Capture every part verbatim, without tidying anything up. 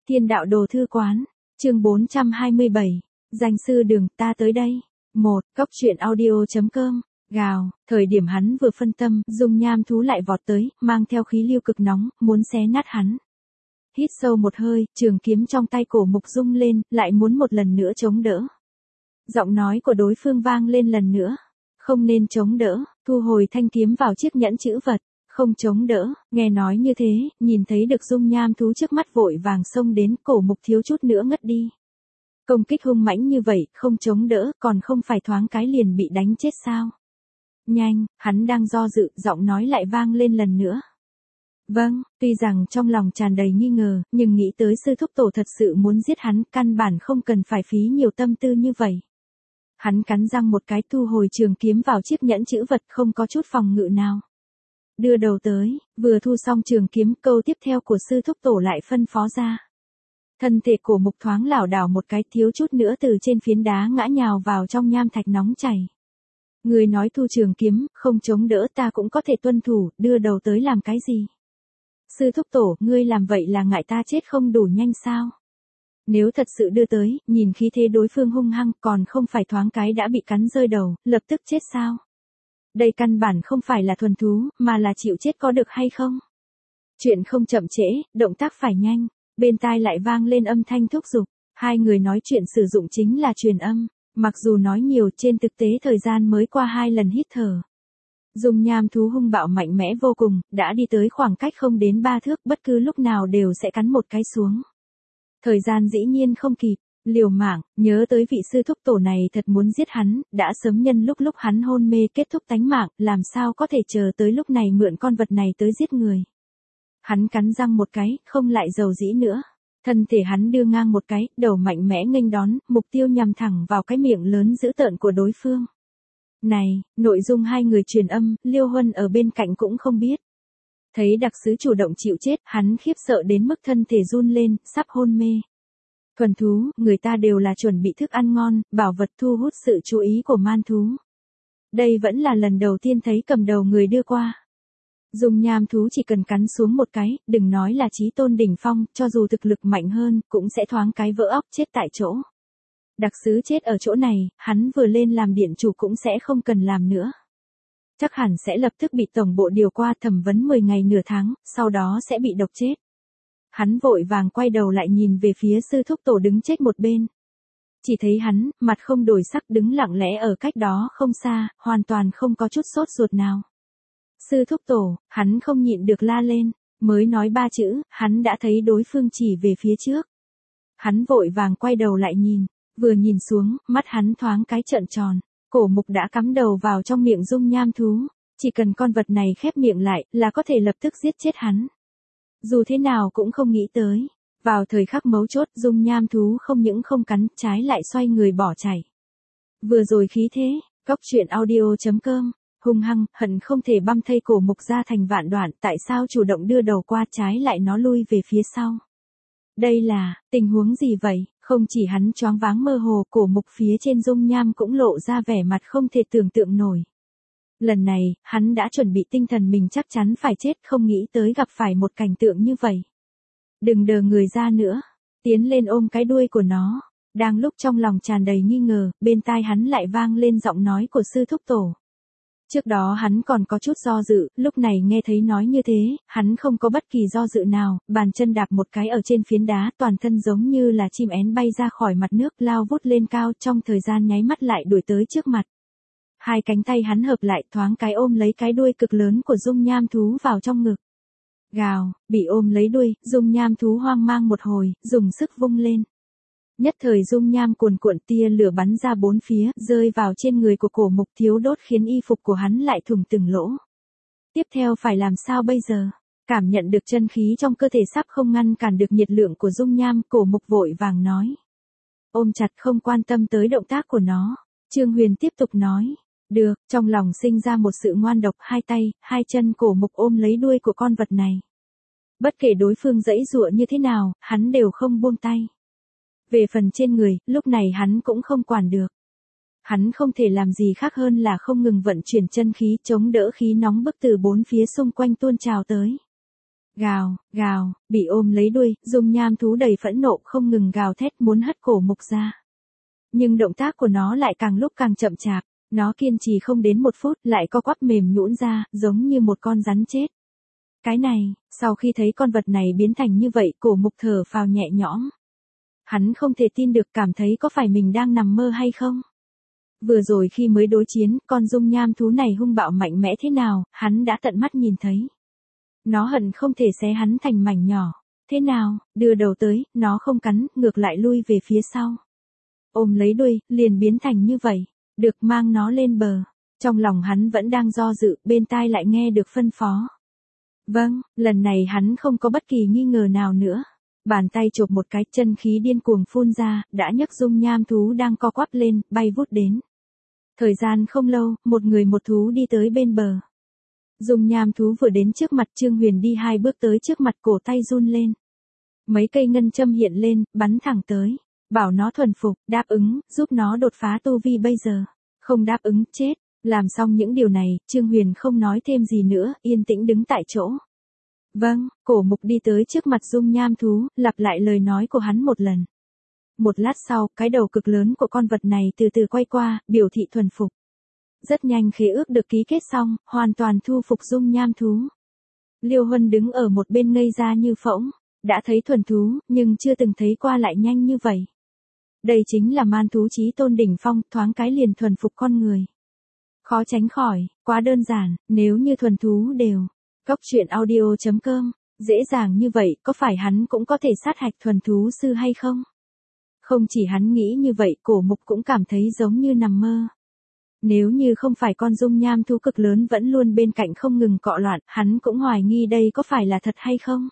Thiên đạo đồ thư quán, chương bốn trăm hai mươi bảy, danh sư đường ta tới đây. một. Cốc truyện audio.com, gào, thời điểm hắn vừa phân tâm, dung nham thú lại vọt tới, mang theo khí lưu cực nóng, muốn xé nát hắn. Hít sâu một hơi, trường kiếm trong tay Cổ Mục rung lên, lại muốn một lần nữa chống đỡ. Giọng nói của đối phương vang lên lần nữa. Không nên chống đỡ, thu hồi thanh kiếm vào chiếc nhẫn chữ vật. Không chống đỡ, nghe nói như thế, nhìn thấy được dung nham thú trước mắt vội vàng xông đến, Cổ Mục thiếu chút nữa ngất đi. Công kích hung mãnh như vậy, không chống đỡ, còn không phải thoáng cái liền bị đánh chết sao? Nhanh, hắn đang do dự, giọng nói lại vang lên lần nữa. Vâng, tuy rằng trong lòng tràn đầy nghi ngờ, nhưng nghĩ tới sư thúc tổ thật sự muốn giết hắn, căn bản không cần phải phí nhiều tâm tư như vậy. Hắn cắn răng một cái thu hồi trường kiếm vào chiếc nhẫn chữ vật, không có chút phòng ngự nào. Đưa đầu tới, vừa thu xong trường kiếm, câu tiếp theo của sư thúc tổ lại phân phó ra. Thân thể Cổ Mục thoáng lảo đảo một cái, thiếu chút nữa từ trên phiến đá ngã nhào vào trong nham thạch nóng chảy. Người nói thu trường kiếm, không chống đỡ ta cũng có thể tuân thủ, đưa đầu tới làm cái gì? Sư thúc tổ, ngươi làm vậy là ngại ta chết không đủ nhanh sao? Nếu thật sự đưa tới, nhìn khí thế đối phương hung hăng, còn không phải thoáng cái đã bị cắn rơi đầu, lập tức chết sao? Đây căn bản không phải là thuần thú, mà là chịu chết có được hay không? Chuyện không chậm trễ, động tác phải nhanh. Bên tai lại vang lên âm thanh thúc giục. Hai người nói chuyện sử dụng chính là truyền âm. Mặc dù nói nhiều, trên thực tế thời gian mới qua hai lần hít thở. Dung nham thú hung bạo mạnh mẽ vô cùng, đã đi tới khoảng cách không đến ba thước, bất cứ lúc nào đều sẽ cắn một cái xuống. Thời gian dĩ nhiên không kịp, liều mạng, nhớ tới vị sư thúc tổ này thật muốn giết hắn, đã sớm nhân lúc lúc hắn hôn mê kết thúc tánh mạng, làm sao có thể chờ tới lúc này mượn con vật này tới giết người. Hắn cắn răng một cái, không lại dầu dĩ nữa. Thân thể hắn đưa ngang một cái, đầu mạnh mẽ nghênh đón, mục tiêu nhằm thẳng vào cái miệng lớn dữ tợn của đối phương. Này, nội dung hai người truyền âm, Liêu Huân ở bên cạnh cũng không biết. Thấy đặc sứ chủ động chịu chết, hắn khiếp sợ đến mức thân thể run lên, sắp hôn mê. Thuần thú, người ta đều là chuẩn bị thức ăn ngon, bảo vật thu hút sự chú ý của man thú. Đây vẫn là lần đầu tiên thấy cầm đầu người đưa qua. Dung nham thú chỉ cần cắn xuống một cái, đừng nói là chí tôn đỉnh phong, cho dù thực lực mạnh hơn, cũng sẽ thoáng cái vỡ óc chết tại chỗ. Đặc sứ chết ở chỗ này, hắn vừa lên làm điện chủ cũng sẽ không cần làm nữa. Chắc hẳn sẽ lập tức bị tổng bộ điều qua thẩm vấn mười ngày nửa tháng, sau đó sẽ bị độc chết. Hắn vội vàng quay đầu lại nhìn về phía sư thúc tổ đứng chết một bên. Chỉ thấy hắn, mặt không đổi sắc đứng lặng lẽ ở cách đó không xa, hoàn toàn không có chút sốt ruột nào. Sư thúc tổ, hắn không nhịn được la lên, mới nói ba chữ, hắn đã thấy đối phương chỉ về phía trước. Hắn vội vàng quay đầu lại nhìn, vừa nhìn xuống, mắt hắn thoáng cái trợn tròn, Cổ Mục đã cắm đầu vào trong miệng dung nham thú, chỉ cần con vật này khép miệng lại, là có thể lập tức giết chết hắn. Dù thế nào cũng không nghĩ tới, vào thời khắc mấu chốt, dung nham thú không những không cắn, trái lại xoay người bỏ chạy. Vừa rồi khí thế, cốc truyện audio.com. Hung hăng, hận không thể băm thây Cổ Mục ra thành vạn đoạn, tại sao chủ động đưa đầu qua trái lại nó lui về phía sau. Đây là, tình huống gì vậy, không chỉ hắn choáng váng mơ hồ, Cổ Mục phía trên dung nham cũng lộ ra vẻ mặt không thể tưởng tượng nổi. Lần này, hắn đã chuẩn bị tinh thần mình chắc chắn phải chết, không nghĩ tới gặp phải một cảnh tượng như vậy. Đừng đờ người ra nữa, tiến lên ôm cái đuôi của nó. Đang lúc trong lòng tràn đầy nghi ngờ, bên tai hắn lại vang lên giọng nói của sư thúc tổ. Trước đó hắn còn có chút do dự, lúc này nghe thấy nói như thế, hắn không có bất kỳ do dự nào, bàn chân đạp một cái ở trên phiến đá, toàn thân giống như là chim én bay ra khỏi mặt nước, lao vút lên cao, trong thời gian nháy mắt lại đuổi tới trước mặt. Hai cánh tay hắn hợp lại, thoáng cái ôm lấy cái đuôi cực lớn của dung nham thú vào trong ngực. Gào, bị ôm lấy đuôi, dung nham thú hoang mang một hồi, dùng sức vung lên. Nhất thời dung nham cuồn cuộn, tia lửa bắn ra bốn phía, rơi vào trên người của Cổ Mục thiếu đốt khiến y phục của hắn lại thủng từng lỗ. Tiếp theo phải làm sao bây giờ? Cảm nhận được chân khí trong cơ thể sắp không ngăn cản được nhiệt lượng của dung nham, Cổ Mục vội vàng nói. Ôm chặt không quan tâm tới động tác của nó. Trương Huyền tiếp tục nói. Được, trong lòng sinh ra một sự ngoan độc, hai tay, hai chân Cổ Mục ôm lấy đuôi của con vật này. Bất kể đối phương giãy giụa như thế nào, hắn đều không buông tay. Về phần trên người, lúc này hắn cũng không quản được. Hắn không thể làm gì khác hơn là không ngừng vận chuyển chân khí chống đỡ khí nóng bức từ bốn phía xung quanh tuôn trào tới. Gào, gào, bị ôm lấy đuôi, dung nham thú đầy phẫn nộ không ngừng gào thét muốn hất cổ mục ra. Nhưng động tác của nó lại càng lúc càng chậm chạp, nó kiên trì không đến một phút lại co quắp mềm nhũn ra, giống như một con rắn chết. Cái này, sau khi thấy con vật này biến thành như vậy, cổ mục thở phào nhẹ nhõm. Hắn không thể tin được, cảm thấy có phải mình đang nằm mơ hay không. Vừa rồi khi mới đối chiến, con dung nham thú này hung bạo mạnh mẽ thế nào, hắn đã tận mắt nhìn thấy. Nó hận không thể xé hắn thành mảnh nhỏ. Thế nào, đưa đầu tới, nó không cắn, ngược lại lui về phía sau. Ôm lấy đuôi, liền biến thành như vậy. Được, mang nó lên bờ. Trong lòng hắn vẫn đang do dự, bên tai lại nghe được phân phó. Vâng, lần này hắn không có bất kỳ nghi ngờ nào nữa. Bàn tay chộp một cái, chân khí điên cuồng phun ra, đã nhấc dung nham thú đang co quắp lên, bay vút đến. Thời gian không lâu, một người một thú đi tới bên bờ. Dung nham thú vừa đến trước mặt Trương Huyền đi hai bước tới trước mặt, cổ tay run lên. Mấy cây ngân châm hiện lên, bắn thẳng tới. Bảo nó thuần phục, đáp ứng, giúp nó đột phá tu vi bây giờ. Không đáp ứng, chết. Làm xong những điều này, Trương Huyền không nói thêm gì nữa, yên tĩnh đứng tại chỗ. Vâng, cổ mục đi tới trước mặt dung nham thú, lặp lại lời nói của hắn một lần. Một lát sau, cái đầu cực lớn của con vật này từ từ quay qua, biểu thị thuần phục. Rất nhanh khế ước được ký kết xong, hoàn toàn thu phục dung nham thú. Liêu Huân đứng ở một bên ngây ra như phỗng, đã thấy thuần thú, nhưng chưa từng thấy qua lại nhanh như vậy. Đây chính là man thú chí tôn đỉnh phong, thoáng cái liền thuần phục con người. Khó tránh khỏi, quá đơn giản, nếu như thuần thú đều. Cốc truyện audio chấm com, dễ dàng như vậy, có phải hắn cũng có thể sát hạch thuần thú sư hay không? Không chỉ hắn nghĩ như vậy, cổ mục cũng cảm thấy giống như nằm mơ. Nếu như không phải con dung nham thú cực lớn vẫn luôn bên cạnh không ngừng cọ loạn, hắn cũng hoài nghi đây có phải là thật hay không?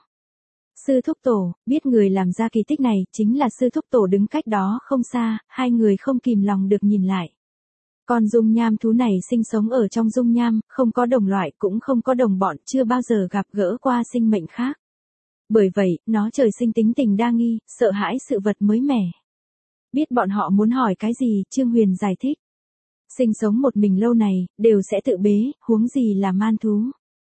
Sư thúc tổ, biết người làm ra kỳ tích này, chính là sư thúc tổ đứng cách đó không xa, hai người không kìm lòng được nhìn lại. Con dung nham thú này sinh sống ở trong dung nham, không có đồng loại cũng không có đồng bọn, chưa bao giờ gặp gỡ qua sinh mệnh khác. Bởi vậy, nó trời sinh tính tình đa nghi, sợ hãi sự vật mới mẻ. Biết bọn họ muốn hỏi cái gì, Trương Huyền giải thích. Sinh sống một mình lâu này, đều sẽ tự bế, huống gì là man thú.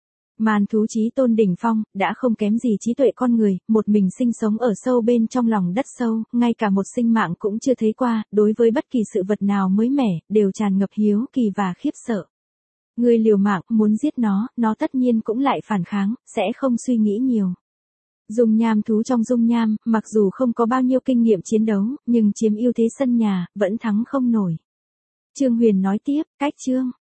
Man thú chí tôn đỉnh phong, đã không kém gì trí tuệ con người, một mình sinh sống ở sâu bên trong lòng đất sâu, ngay cả một sinh mạng cũng chưa thấy qua, đối với bất kỳ sự vật nào mới mẻ, đều tràn ngập hiếu kỳ và khiếp sợ. Người liều mạng, muốn giết nó, nó tất nhiên cũng lại phản kháng, sẽ không suy nghĩ nhiều. Dung nham thú trong dung nham, mặc dù không có bao nhiêu kinh nghiệm chiến đấu, nhưng chiếm ưu thế sân nhà, vẫn thắng không nổi. Trương Huyền nói tiếp, cách chương.